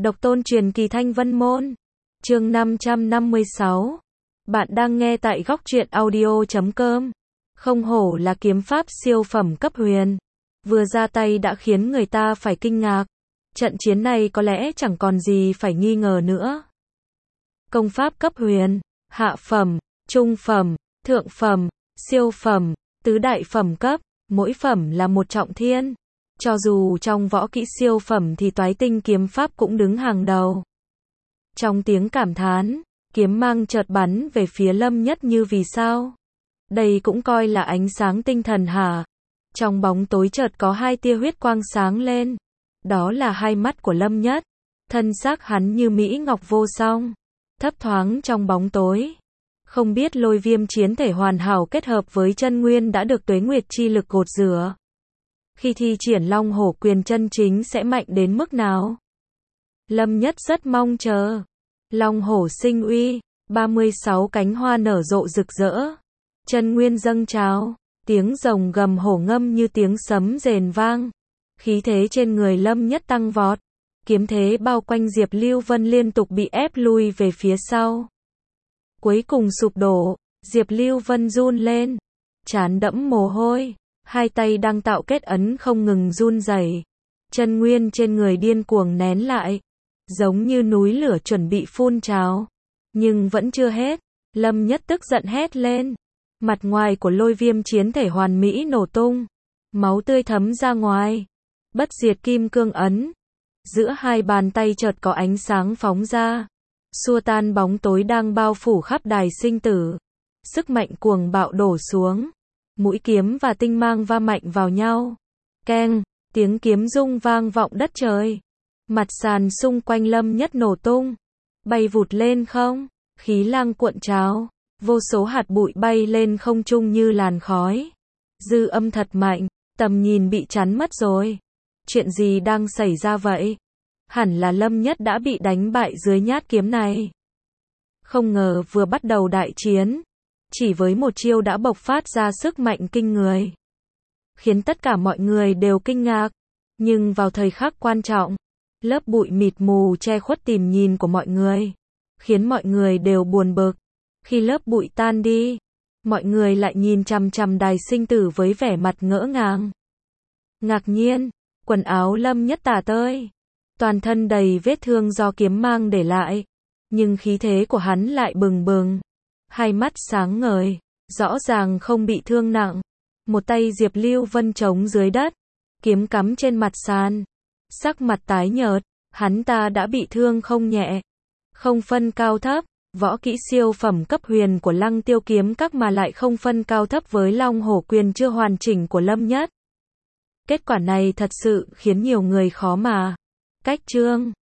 Độc tôn truyền kỳ Thanh Vân Môn. Chương 556. Bạn đang nghe tại góc truyện audio.com. Không hổ là kiếm pháp siêu phẩm cấp huyền. Vừa ra tay đã khiến người ta phải kinh ngạc. Trận chiến này có lẽ chẳng còn gì phải nghi ngờ nữa. Công pháp cấp huyền, hạ phẩm, trung phẩm, thượng phẩm, siêu phẩm, tứ đại phẩm cấp, mỗi phẩm là một trọng thiên. Cho dù trong võ kỹ siêu phẩm thì Toái Tinh kiếm pháp cũng đứng hàng đầu. Trong tiếng cảm thán, kiếm mang chợt bắn về phía Lâm Nhất như vì sao? Đây cũng coi là ánh sáng tinh thần hả? Trong bóng tối chợt có hai tia huyết quang sáng lên. Đó là hai mắt của Lâm Nhất. Thân xác hắn như mỹ ngọc vô song, thấp thoáng trong bóng tối. Không biết Lôi Viêm chiến thể hoàn hảo kết hợp với chân nguyên đã được tuế nguyệt chi lực gột rửa. Khi thi triển Long Hổ quyền chân chính sẽ mạnh đến mức nào? Lâm Nhất rất mong chờ. Long Hổ sinh uy, 36 cánh hoa nở rộ rực rỡ. Chân nguyên dâng trào, tiếng rồng gầm hổ ngâm như tiếng sấm rền vang. Khí thế trên người Lâm Nhất tăng vọt. Kiếm thế bao quanh Diệp Lưu Vân liên tục bị ép lui về phía sau. Cuối cùng sụp đổ, Diệp Lưu Vân run lên, trán đẫm mồ hôi, hai tay đang tạo kết ấn không ngừng run rẩy. Chân nguyên trên người điên cuồng nén lại, giống như núi lửa chuẩn bị phun trào. Nhưng vẫn chưa hết, Lâm Nhất tức giận hét lên. Mặt ngoài của Lôi Viêm chiến thể hoàn mỹ nổ tung, máu tươi thấm ra ngoài. Bất diệt kim cương ấn. Giữa hai bàn tay chợt có ánh sáng phóng ra, xua tan bóng tối đang bao phủ khắp đài sinh tử. Sức mạnh cuồng bạo đổ xuống. Mũi kiếm và tinh mang va mạnh vào nhau. Keng, tiếng kiếm rung vang vọng đất trời. Mặt sàn xung quanh Lâm Nhất nổ tung, bay vụt lên không, khí lang cuộn trào, vô số hạt bụi bay lên không trung như làn khói. Dư âm thật mạnh, tầm nhìn bị chắn mất rồi. Chuyện gì đang xảy ra vậy? Hẳn là Lâm Nhất đã bị đánh bại dưới nhát kiếm này. Không ngờ vừa bắt đầu đại chiến, chỉ với một chiêu đã bộc phát ra sức mạnh kinh người, khiến tất cả mọi người đều kinh ngạc. Nhưng vào thời khắc quan trọng, lớp bụi mịt mù che khuất tầm nhìn của mọi người, khiến mọi người đều buồn bực. Khi lớp bụi tan đi, mọi người lại nhìn chằm chằm đài sinh tử với vẻ mặt ngỡ ngàng. Ngạc nhiên, quần áo Lâm Nhất tả tơi, toàn thân đầy vết thương do kiếm mang để lại, nhưng khí thế của hắn lại bừng bừng. Hai mắt sáng ngời, rõ ràng không bị thương nặng. Một tay Diệp Lưu Vân chống dưới đất, kiếm cắm trên mặt sàn, sắc mặt tái nhợt, hắn ta đã bị thương không nhẹ. Không phân cao thấp, võ kỹ siêu phẩm cấp huyền của Lăng Tiêu kiếm các mà lại không phân cao thấp với Long Hổ quyền chưa hoàn chỉnh của Lâm Nhất. Kết quả này thật sự khiến nhiều người khó mà cách chương.